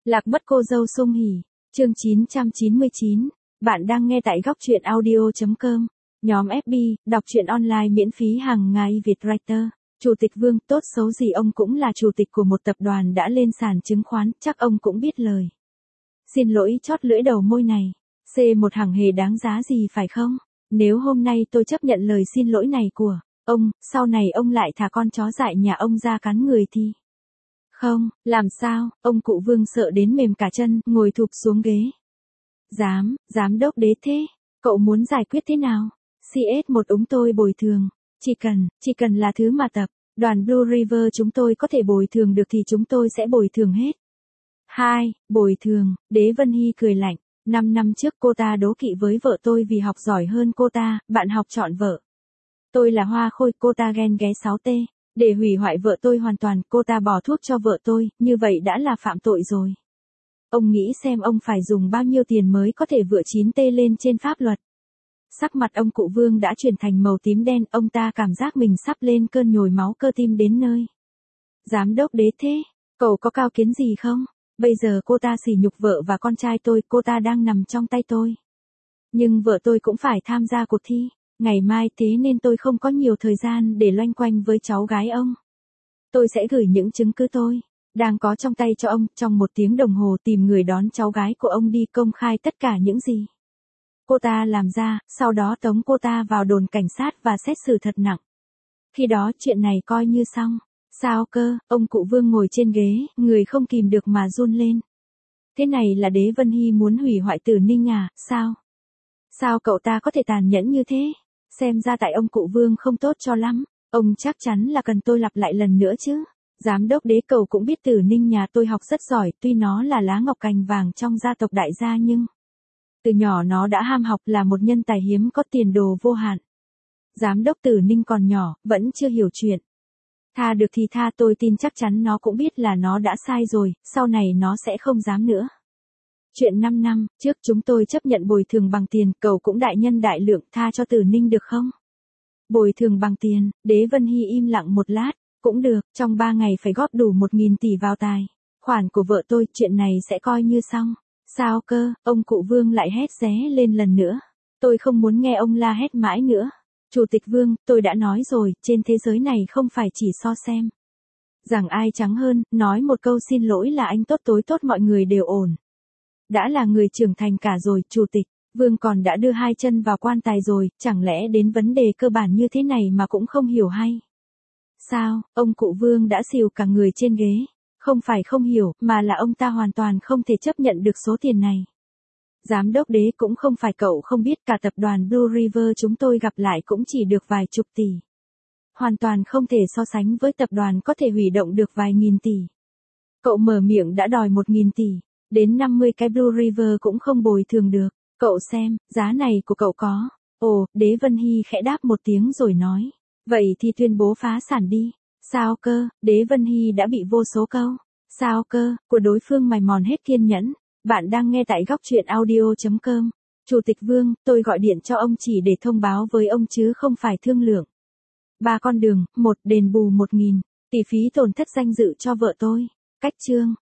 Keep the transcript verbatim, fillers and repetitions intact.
Lạc mất cô dâu Sung Hỉ, chương chín trăm chín mươi chín. Bạn đang nghe tại góc truyện audio chấm com. Nhóm ép bê, đọc truyện online miễn phí hàng ngày Việt Writer. Chủ tịch Vương, tốt xấu gì ông cũng là chủ tịch của một tập đoàn đã lên sàn chứng khoán, chắc ông cũng biết lời. Xin lỗi chót lưỡi đầu môi này. C một hàng hề đáng giá gì phải không? Nếu hôm nay tôi chấp nhận lời xin lỗi này của ông, sau này ông lại thả con chó dại nhà ông ra cắn người thì... Không, làm sao, ông cụ Vương sợ đến mềm cả chân, ngồi thụp xuống ghế. Giám, giám đốc đế thế, cậu muốn giải quyết thế nào? xê ét một úng tôi bồi thường, chỉ cần, chỉ cần là thứ mà tập đoàn Blue River chúng tôi có thể bồi thường được thì chúng tôi sẽ bồi thường hết. Hai, bồi thường, Đế Vân Hy cười lạnh, năm năm trước cô ta đố kỵ với vợ tôi vì học giỏi hơn cô ta, bạn học chọn vợ. Tôi là hoa khôi, cô ta ghen ghé sáu t. Để hủy hoại vợ tôi hoàn toàn, cô ta bỏ thuốc cho vợ tôi, như vậy đã là phạm tội rồi. Ông nghĩ xem ông phải dùng bao nhiêu tiền mới có thể vựa chín t lên trên pháp luật. Sắc mặt ông cụ Vương đã chuyển thành màu tím đen, ông ta cảm giác mình sắp lên cơn nhồi máu cơ tim đến nơi. Giám đốc đế thế, cậu có cao kiến gì không? Bây giờ cô ta sỉ nhục vợ và con trai tôi, cô ta đang nằm trong tay tôi. Nhưng vợ tôi cũng phải tham gia cuộc thi. Ngày mai thế nên tôi không có nhiều thời gian để loanh quanh với cháu gái ông. Tôi sẽ gửi những chứng cứ tôi đang có trong tay cho ông, trong một tiếng đồng hồ tìm người đón cháu gái của ông đi công khai tất cả những gì cô ta làm ra, sau đó tống cô ta vào đồn cảnh sát và xét xử thật nặng. Khi đó chuyện này coi như xong. Sao cơ, ông cụ Vương ngồi trên ghế, người không kìm được mà run lên. Thế này là Đế Vân Hy muốn hủy hoại Tử Ninh à, sao? Sao cậu ta có thể tàn nhẫn như thế? Xem ra tại ông cụ Vương không tốt cho lắm, ông chắc chắn là cần tôi lặp lại lần nữa chứ. Giám đốc đế cậu cũng biết Tử Ninh nhà tôi học rất giỏi, tuy nó là lá ngọc cành vàng trong gia tộc đại gia nhưng... Từ nhỏ nó đã ham học, là một nhân tài hiếm có tiền đồ vô hạn. Giám đốc Tử Ninh còn nhỏ, vẫn chưa hiểu chuyện. Tha được thì tha, tôi tin chắc chắn nó cũng biết là nó đã sai rồi, sau này nó sẽ không dám nữa. Chuyện năm năm trước chúng tôi chấp nhận bồi thường bằng tiền, cậu cũng đại nhân đại lượng, tha cho Tử Ninh được không? Bồi thường bằng tiền, Đế Vân Hy im lặng một lát, cũng được, trong ba ngày phải góp đủ một nghìn tỷ vào tài khoản của vợ tôi, chuyện này sẽ coi như xong. Sao cơ, ông cụ Vương lại hét ré lên lần nữa. Tôi không muốn nghe ông la hét mãi nữa. Chủ tịch Vương, tôi đã nói rồi, trên thế giới này không phải chỉ so xem rằng ai trắng hơn, nói một câu xin lỗi là anh tốt tối tốt mọi người đều ổn. Đã là người trưởng thành cả rồi, Chủ tịch Vương còn đã đưa hai chân vào quan tài rồi, chẳng lẽ đến vấn đề cơ bản như thế này mà cũng không hiểu hay? Sao, ông cụ Vương đã xìu cả người trên ghế. Không phải không hiểu, mà là ông ta hoàn toàn không thể chấp nhận được số tiền này. Giám đốc đế cũng không phải cậu không biết, cả tập đoàn Blue River chúng tôi gặp lại cũng chỉ được vài chục tỷ. Hoàn toàn không thể so sánh với tập đoàn có thể hủy động được vài nghìn tỷ. Cậu mở miệng đã đòi một nghìn tỷ, đến năm mươi cái Blue River cũng không bồi thường được. Cậu xem, giá này của cậu có. Ồ, Đế Vân Hy khẽ đáp một tiếng rồi nói. Vậy thì tuyên bố phá sản đi. Sao cơ, Đế Vân Hy đã bị vô số câu. Sao cơ, của đối phương mài mòn hết kiên nhẫn. Bạn đang nghe tại góc truyện audio chấm com. Chủ tịch Vương, tôi gọi điện cho ông chỉ để thông báo với ông chứ không phải thương lượng. Ba con đường, một đền bù một nghìn tỷ phí tổn thất danh dự cho vợ tôi. Cách chương.